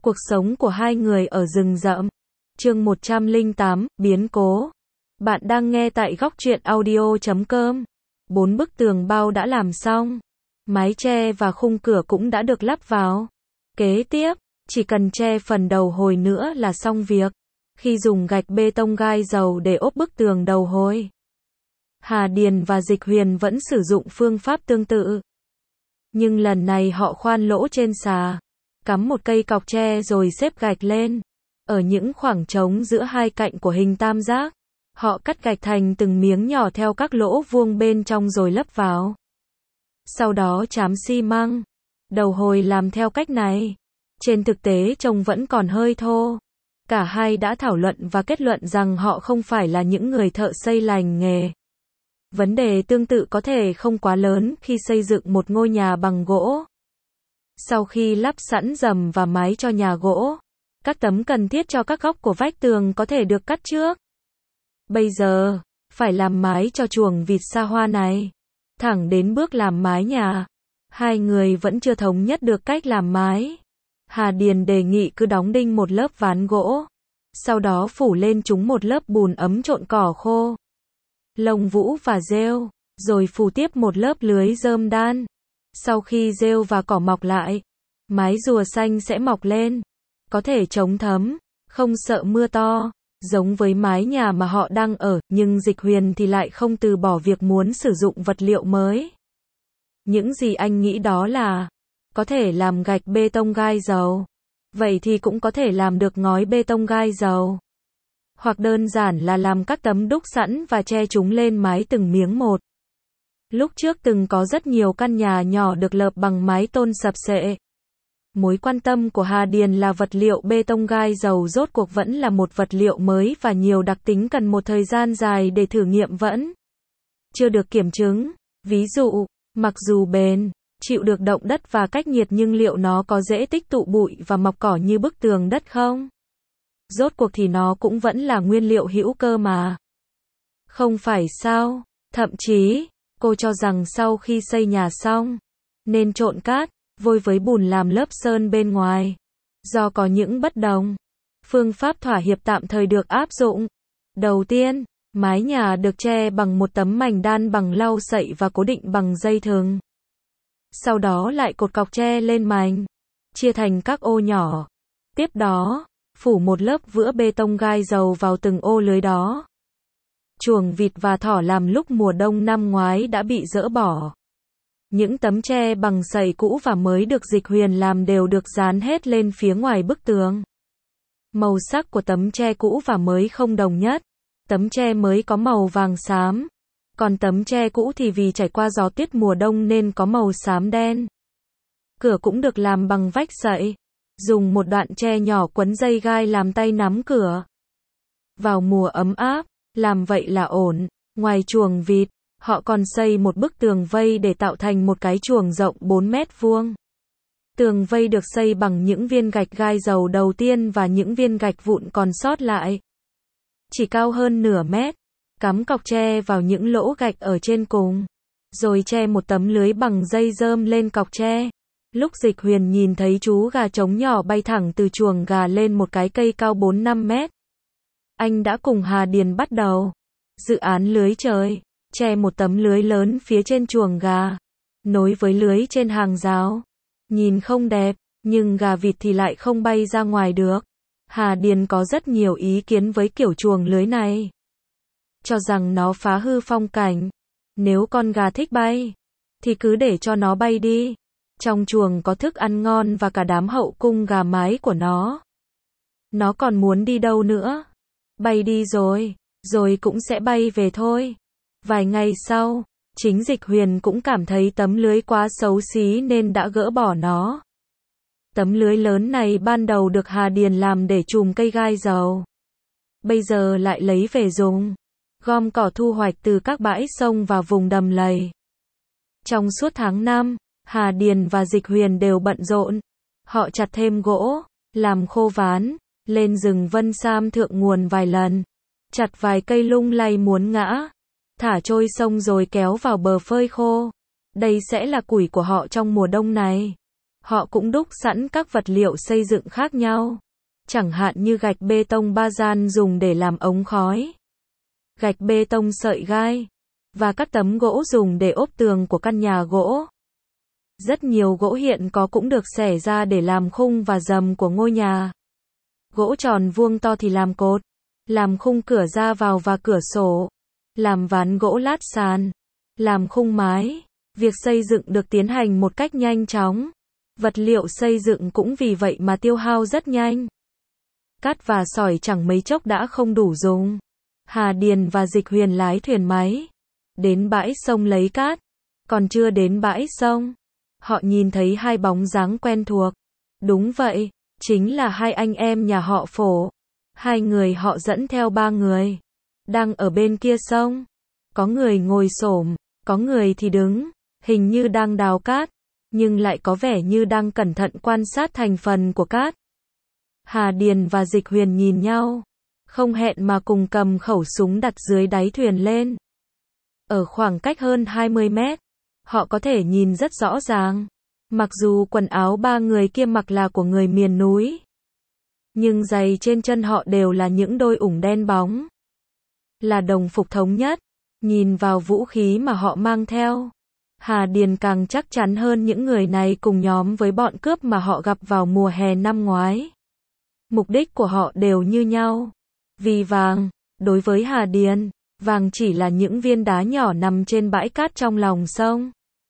Cuộc sống của hai người ở rừng rậm. Chương 108, biến cố. Bạn đang nghe tại góc truyện audio.com. 4 bức tường bao đã làm xong. Mái che và khung cửa cũng đã được lắp vào. Kế tiếp, chỉ cần che phần đầu hồi nữa là xong việc. Khi dùng gạch bê tông gai dầu để ốp bức tường đầu hồi, Hà Điền và Dịch Huyền vẫn sử dụng phương pháp tương tự. Nhưng lần này họ khoan lỗ trên xà, cắm một cây cọc tre rồi xếp gạch lên. Ở những khoảng trống giữa hai cạnh của hình tam giác, họ cắt gạch thành từng miếng nhỏ theo các lỗ vuông bên trong rồi lấp vào. Sau đó trám xi măng. Đầu hồi làm theo cách này. Trên thực tế trông vẫn còn hơi thô. Cả hai đã thảo luận và kết luận rằng họ không phải là những người thợ xây lành nghề. Vấn đề tương tự có thể không quá lớn khi xây dựng một ngôi nhà bằng gỗ. Sau khi lắp sẵn rầm và mái cho nhà gỗ, các tấm cần thiết cho các góc của vách tường có thể được cắt trước. Bây giờ, phải làm mái cho chuồng vịt xa hoa này. Thẳng đến bước làm mái nhà, hai người vẫn chưa thống nhất được cách làm mái. Hà Điền đề nghị cứ đóng đinh một lớp ván gỗ, sau đó phủ lên chúng một lớp bùn ấm trộn cỏ khô, lông vũ và rêu, rồi phủ tiếp một lớp lưới rơm đan. Sau khi rêu và cỏ mọc lại, mái rùa xanh sẽ mọc lên, có thể chống thấm, không sợ mưa to, giống với mái nhà mà họ đang ở, nhưng Dịch Huyền thì lại không từ bỏ việc muốn sử dụng vật liệu mới. Những gì anh nghĩ đó là, có thể làm gạch bê tông gai dầu, vậy thì cũng có thể làm được ngói bê tông gai dầu. Hoặc đơn giản là làm các tấm đúc sẵn và che chúng lên mái từng miếng một. Lúc trước từng có rất nhiều căn nhà nhỏ được lợp bằng mái tôn sập xệ. Mối quan tâm của Hà Điền là vật liệu bê tông gai dầu rốt cuộc vẫn là một vật liệu mới và nhiều đặc tính cần một thời gian dài để thử nghiệm vẫn chưa được kiểm chứng. Ví dụ, mặc dù bền, chịu được động đất và cách nhiệt nhưng liệu nó có dễ tích tụ bụi và mọc cỏ như bức tường đất không? Rốt cuộc thì nó cũng vẫn là nguyên liệu hữu cơ mà. Không phải sao? Thậm chí, cô cho rằng sau khi xây nhà xong, nên trộn cát, vôi với bùn làm lớp sơn bên ngoài. Do có những bất đồng, phương pháp thỏa hiệp tạm thời được áp dụng. Đầu tiên, mái nhà được che bằng một tấm mảnh đan bằng lau sậy và cố định bằng dây thừng. Sau đó lại cột cọc tre lên mảnh, chia thành các ô nhỏ. Tiếp đó, phủ một lớp vữa bê tông gai dầu vào từng ô lưới đó. Chuồng vịt và thỏ làm lúc mùa đông năm ngoái đã bị dỡ bỏ. Những tấm tre bằng sậy cũ và mới được Dịch Huyền làm đều được dán hết lên phía ngoài bức tường. Màu sắc của tấm tre cũ và mới không đồng nhất. Tấm tre mới có màu vàng xám, còn tấm tre cũ thì vì trải qua gió tuyết mùa đông nên có màu xám đen. Cửa cũng được làm bằng vách sậy, dùng một đoạn tre nhỏ quấn dây gai làm tay nắm cửa. Vào mùa ấm áp, làm vậy là ổn. Ngoài chuồng vịt, họ còn xây một bức tường vây để tạo thành một cái chuồng rộng 4 mét vuông. Tường vây được xây bằng những viên gạch gai dầu đầu tiên và những viên gạch vụn còn sót lại. Chỉ cao hơn nửa mét, cắm cọc tre vào những lỗ gạch ở trên cùng, rồi che một tấm lưới bằng dây rơm lên cọc tre. Lúc Dịch Huyền nhìn thấy chú gà trống nhỏ bay thẳng từ chuồng gà lên một cái cây cao 4-5 mét, anh đã cùng Hà Điền bắt đầu dự án lưới trời, che một tấm lưới lớn phía trên chuồng gà, nối với lưới trên hàng rào. Nhìn không đẹp, nhưng gà vịt thì lại không bay ra ngoài được. Hà Điền có rất nhiều ý kiến với kiểu chuồng lưới này, cho rằng nó phá hư phong cảnh. Nếu con gà thích bay, thì cứ để cho nó bay đi. Trong chuồng có thức ăn ngon và cả đám hậu cung gà mái của nó. Nó còn muốn đi đâu nữa? Bay đi rồi cũng sẽ bay về thôi. Vài ngày sau, chính Dịch Huyền cũng cảm thấy tấm lưới quá xấu xí nên đã gỡ bỏ nó. Tấm lưới lớn này ban đầu được Hà Điền làm để trùm cây gai dầu. Bây giờ lại lấy về dùng, gom cỏ thu hoạch từ các bãi sông và vùng đầm lầy. Trong suốt tháng 5, Hà Điền và Dịch Huyền đều bận rộn. Họ chặt thêm gỗ, làm khô ván, lên rừng Vân Sam thượng nguồn vài lần, chặt vài cây lung lay muốn ngã, thả trôi sông rồi kéo vào bờ phơi khô. Đây sẽ là củi của họ trong mùa đông này. Họ cũng đúc sẵn các vật liệu xây dựng khác nhau. Chẳng hạn như gạch bê tông ba gian dùng để làm ống khói, gạch bê tông sợi gai, và các tấm gỗ dùng để ốp tường của căn nhà gỗ. Rất nhiều gỗ hiện có cũng được xẻ ra để làm khung và rầm của ngôi nhà. Gỗ tròn vuông to thì làm cột, làm khung cửa ra vào và cửa sổ, làm ván gỗ lát sàn, làm khung mái. Việc xây dựng được tiến hành một cách nhanh chóng. Vật liệu xây dựng cũng vì vậy mà tiêu hao rất nhanh. Cát và sỏi chẳng mấy chốc đã không đủ dùng. Hà Điền và Dịch Huyền lái thuyền máy đến bãi sông lấy cát. Còn chưa đến bãi sông, họ nhìn thấy hai bóng dáng quen thuộc. Đúng vậy, chính là hai anh em nhà họ Phổ. Hai người họ dẫn theo ba người, đang ở bên kia sông. Có người ngồi xổm, có người thì đứng, hình như đang đào cát, nhưng lại có vẻ như đang cẩn thận quan sát thành phần của cát. Hà Điền và Dịch Huyền nhìn nhau, không hẹn mà cùng cầm khẩu súng đặt dưới đáy thuyền lên. Ở khoảng cách hơn 20 mét, họ có thể nhìn rất rõ ràng. Mặc dù quần áo ba người kia mặc là của người miền núi, nhưng giày trên chân họ đều là những đôi ủng đen bóng. Là đồng phục thống nhất. Nhìn vào vũ khí mà họ mang theo, Hà Điền càng chắc chắn hơn những người này cùng nhóm với bọn cướp mà họ gặp vào mùa hè năm ngoái. Mục đích của họ đều như nhau. Vì vàng, đối với Hà Điền, vàng chỉ là những viên đá nhỏ nằm trên bãi cát trong lòng sông.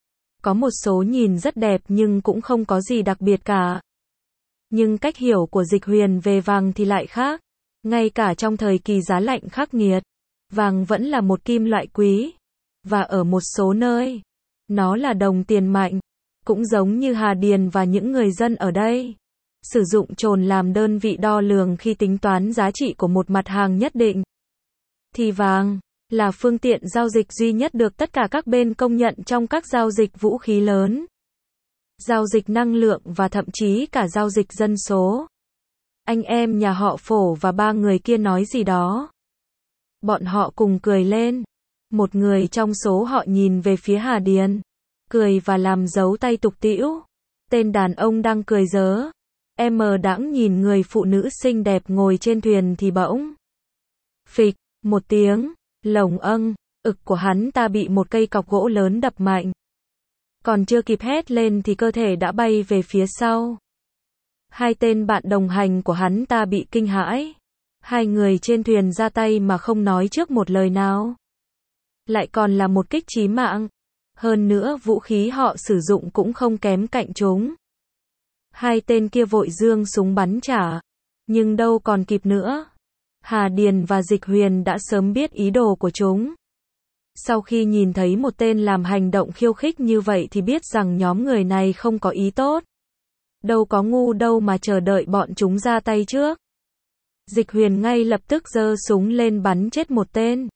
Có một số nhìn rất đẹp nhưng cũng không có gì đặc biệt cả. Nhưng cách hiểu của Dịch Huyền về vàng thì lại khác. Ngay cả trong thời kỳ giá lạnh khắc nghiệt, vàng vẫn là một kim loại quý. Và ở một số nơi, nó là đồng tiền mạnh. Cũng giống như Hà Điền và những người dân ở đây sử dụng trồn làm đơn vị đo lường khi tính toán giá trị của một mặt hàng nhất định. Thì vàng là phương tiện giao dịch duy nhất được tất cả các bên công nhận trong các giao dịch vũ khí lớn, giao dịch năng lượng và thậm chí cả giao dịch dân số. Anh em nhà họ Phổ và ba người kia nói gì đó. Bọn họ cùng cười lên. Một người trong số họ nhìn về phía Hà Điền, cười và làm dấu tay tục tĩu. Tên đàn ông đang cười giỡn. Đãng nhìn người phụ nữ xinh đẹp ngồi trên thuyền thì bỗng phịch một tiếng, lồng ực của hắn ta bị một cây cọc gỗ lớn đập mạnh. Còn chưa kịp hét lên thì cơ thể đã bay về phía sau. Hai tên bạn đồng hành của hắn ta bị kinh hãi. Hai người trên thuyền ra tay mà không nói trước một lời nào. Lại còn là một kích chí mạng. Hơn nữa vũ khí họ sử dụng cũng không kém cạnh chúng. Hai tên kia vội giương súng bắn trả. Nhưng đâu còn kịp nữa. Hà Điền và Dịch Huyền đã sớm biết ý đồ của chúng. Sau khi nhìn thấy một tên làm hành động khiêu khích như vậy thì biết rằng nhóm người này không có ý tốt. Đâu có ngu đâu mà chờ đợi bọn chúng ra tay trước. Dịch Huyền ngay lập tức giơ súng lên bắn chết một tên.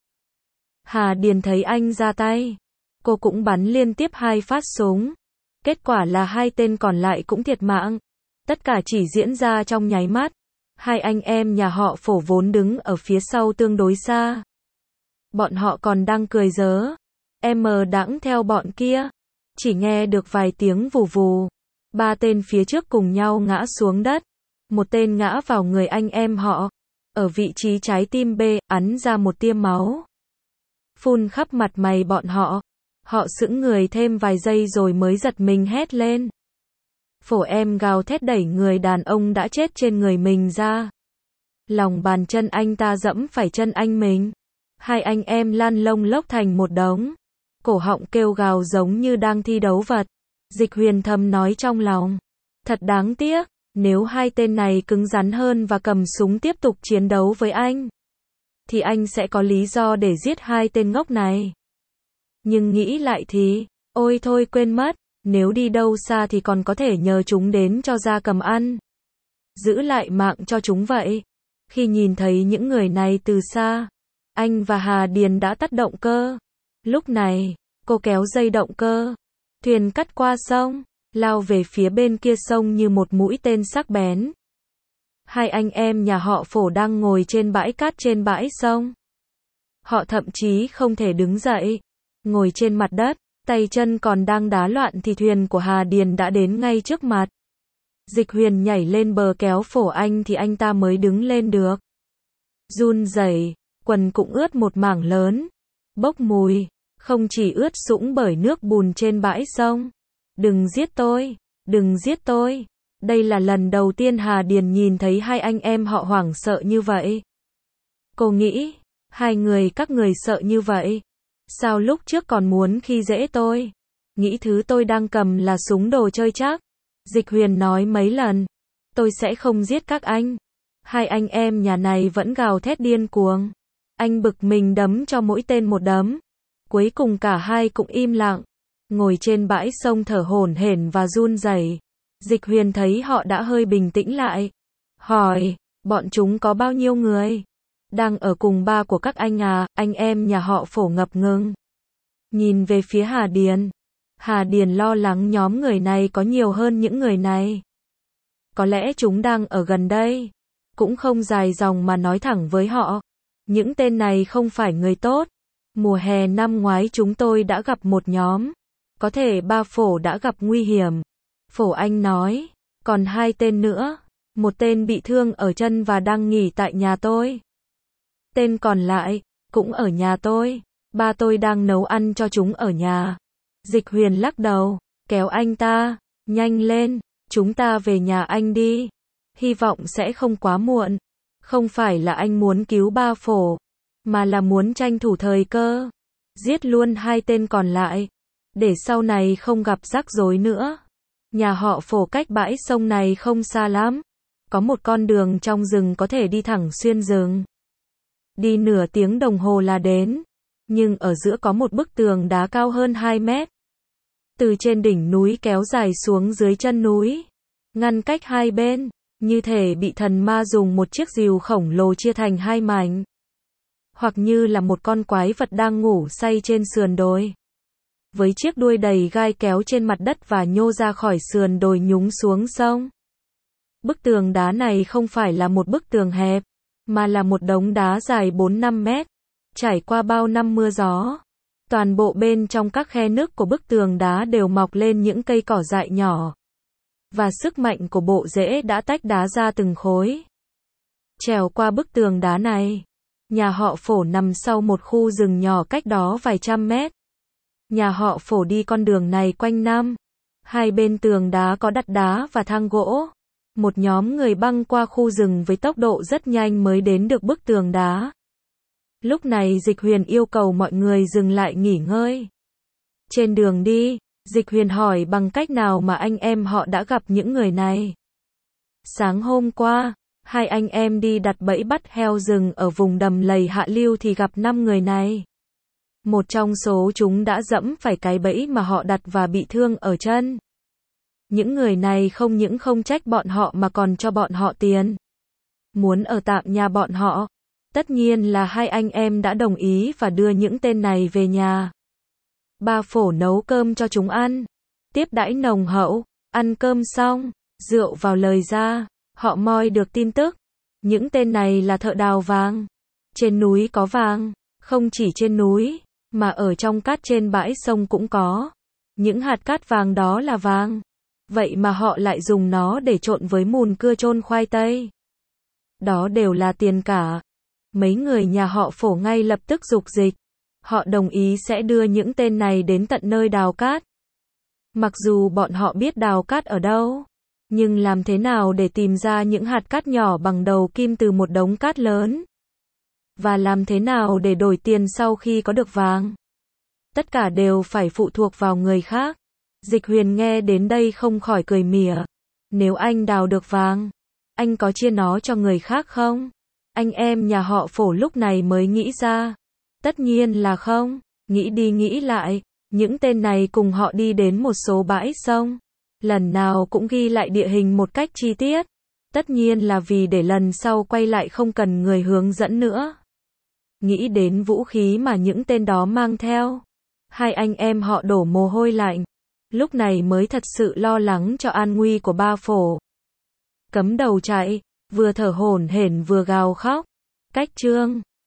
Hà Điền thấy anh ra tay, cô cũng bắn liên tiếp 2 phát súng. Kết quả là hai tên còn lại cũng thiệt mạng. Tất cả chỉ diễn ra trong nháy mắt. Hai anh em nhà họ Phổ vốn đứng ở phía sau tương đối xa. Bọn họ còn đang cười giỡn. Đãng theo bọn kia. Chỉ nghe được vài tiếng vù vù. Ba tên phía trước cùng nhau ngã xuống đất. Một tên ngã vào người anh em họ. Ở vị trí trái tim ắn ra một tia máu. Phun khắp mặt mày bọn họ. Họ sững người thêm vài giây rồi mới giật mình hét lên. Phổ gào thét đẩy người đàn ông đã chết trên người mình ra. Lòng bàn chân anh ta dẫm phải chân anh mình. Hai anh em lăn lông lốc thành một đống. Cổ họng kêu gào giống như đang thi đấu vật. Dịch Huyền thầm nói trong lòng. Thật đáng tiếc, nếu hai tên này cứng rắn hơn và cầm súng tiếp tục chiến đấu với anh, thì anh sẽ có lý do để giết hai tên ngốc này. Nhưng nghĩ lại thì, ôi thôi quên mất, nếu đi đâu xa thì còn có thể nhờ chúng đến cho gia cầm ăn. Giữ lại mạng cho chúng vậy. Khi nhìn thấy những người này từ xa, anh và Hà Điền đã tắt động cơ. Lúc này, cô kéo dây động cơ. Thuyền cắt qua sông, lao về phía bên kia sông như một mũi tên sắc bén. Hai anh em nhà họ Phổ đang ngồi trên bãi cát trên bãi sông. Họ thậm chí không thể đứng dậy. Ngồi trên mặt đất, tay chân còn đang đá loạn thì thuyền của Hà Điền đã đến ngay trước mặt. Dịch Huyền nhảy lên bờ kéo Phổ Anh thì anh ta mới đứng lên được. Run rẩy, quần cũng ướt một mảng lớn, bốc mùi, không chỉ ướt sũng bởi nước bùn trên bãi sông. Đừng giết tôi, đừng giết tôi. Đây là lần đầu tiên Hà Điền nhìn thấy hai anh em họ hoảng sợ như vậy. Cô nghĩ, hai người các người sợ như vậy. Sao lúc trước còn muốn khi dễ tôi? Nghĩ thứ tôi đang cầm là súng đồ chơi chắc. Dịch Huyền nói mấy lần. Tôi sẽ không giết các anh. Hai anh em nhà này vẫn gào thét điên cuồng. Anh bực mình đấm cho mỗi tên một đấm. Cuối cùng cả hai cũng im lặng. Ngồi trên bãi sông thở hổn hển và run rẩy. Dịch Huyền thấy họ đã hơi bình tĩnh lại. Hỏi, bọn chúng có bao nhiêu người? Đang ở cùng ba của các anh à? Anh em nhà họ Phổ ngập ngừng. Nhìn về phía Hà Điền. Hà Điền lo lắng nhóm người này có nhiều hơn những người này. Có lẽ chúng đang ở gần đây. Cũng không dài dòng mà nói thẳng với họ. Những tên này không phải người tốt. Mùa hè năm ngoái chúng tôi đã gặp một nhóm. Có thể ba Phổ đã gặp nguy hiểm. Phổ Anh nói. Còn hai tên nữa. Một tên bị thương ở chân và đang nghỉ tại nhà tôi. Tên còn lại, cũng ở nhà tôi. Ba tôi đang nấu ăn cho chúng ở nhà. Dịch Huyền lắc đầu, kéo anh ta. Nhanh lên, chúng ta về nhà anh đi. Hy vọng sẽ không quá muộn. Không phải là anh muốn cứu ba Phổ, mà là muốn tranh thủ thời cơ. Giết luôn hai tên còn lại. Để sau này không gặp rắc rối nữa. Nhà họ Phổ cách bãi sông này không xa lắm. Có một con đường trong rừng có thể đi thẳng xuyên rừng. Đi nửa tiếng đồng hồ là đến. Nhưng ở giữa có một bức tường đá cao hơn 2 mét. Từ trên đỉnh núi kéo dài xuống dưới chân núi. Ngăn cách hai bên. Như thể bị thần ma dùng một chiếc rìu khổng lồ chia thành hai mảnh. Hoặc như là một con quái vật đang ngủ say trên sườn đồi. Với chiếc đuôi đầy gai kéo trên mặt đất và nhô ra khỏi sườn đồi nhúng xuống sông. Bức tường đá này không phải là một bức tường hẹp, mà là một đống đá dài 4-5 mét, trải qua bao năm mưa gió. Toàn bộ bên trong các khe nứt của bức tường đá đều mọc lên những cây cỏ dại nhỏ. Và sức mạnh của bộ rễ đã tách đá ra từng khối. Trèo qua bức tường đá này, nhà họ Phổ nằm sau một khu rừng nhỏ cách đó vài trăm mét. Nhà họ Phổ đi con đường này quanh năm. Hai bên tường đá có đặt đá và thang gỗ. Một nhóm người băng qua khu rừng với tốc độ rất nhanh mới đến được bức tường đá. Lúc này Dịch Huyền yêu cầu mọi người dừng lại nghỉ ngơi. Trên đường đi, Dịch Huyền hỏi bằng cách nào mà anh em họ đã gặp những người này. Sáng hôm qua, hai anh em đi đặt bẫy bắt heo rừng ở vùng đầm lầy Hạ Lưu thì gặp 5 người này. Một trong số chúng đã dẫm phải cái bẫy mà họ đặt và bị thương ở chân. Những người này không những không trách bọn họ mà còn cho bọn họ tiền. Muốn ở tạm nhà bọn họ. Tất nhiên là hai anh em đã đồng ý và đưa những tên này về nhà. Ba Phổ nấu cơm cho chúng ăn. Tiếp đãi nồng hậu. Ăn cơm xong, rượu vào lời ra. Họ moi được tin tức. Những tên này là thợ đào vàng. Trên núi có vàng. Không chỉ trên núi, mà ở trong cát trên bãi sông cũng có. Những hạt cát vàng đó là vàng. Vậy mà họ lại dùng nó để trộn với mùn cưa chôn khoai tây. Đó đều là tiền cả. Mấy người nhà họ Phổ ngay lập tức giục dịch. Họ đồng ý sẽ đưa những tên này đến tận nơi đào cát. Mặc dù bọn họ biết đào cát ở đâu, nhưng làm thế nào để tìm ra những hạt cát nhỏ bằng đầu kim từ một đống cát lớn? Và làm thế nào để đổi tiền sau khi có được vàng? Tất cả đều phải phụ thuộc vào người khác. Dịch Huyền nghe đến đây không khỏi cười mỉa. Nếu anh đào được vàng, anh có chia nó cho người khác không? Anh em nhà họ Phổ lúc này mới nghĩ ra. Tất nhiên là không. Nghĩ đi nghĩ lại, những tên này cùng họ đi đến một số bãi sông. Lần nào cũng ghi lại địa hình một cách chi tiết. Tất nhiên là vì để lần sau quay lại không cần người hướng dẫn nữa. Nghĩ đến vũ khí mà những tên đó mang theo. Hai anh em họ đổ mồ hôi lạnh. Lúc này mới thật sự lo lắng cho an nguy của ba Phổ. Cấm đầu chạy, vừa thở hổn hển vừa gào khóc. Cách chương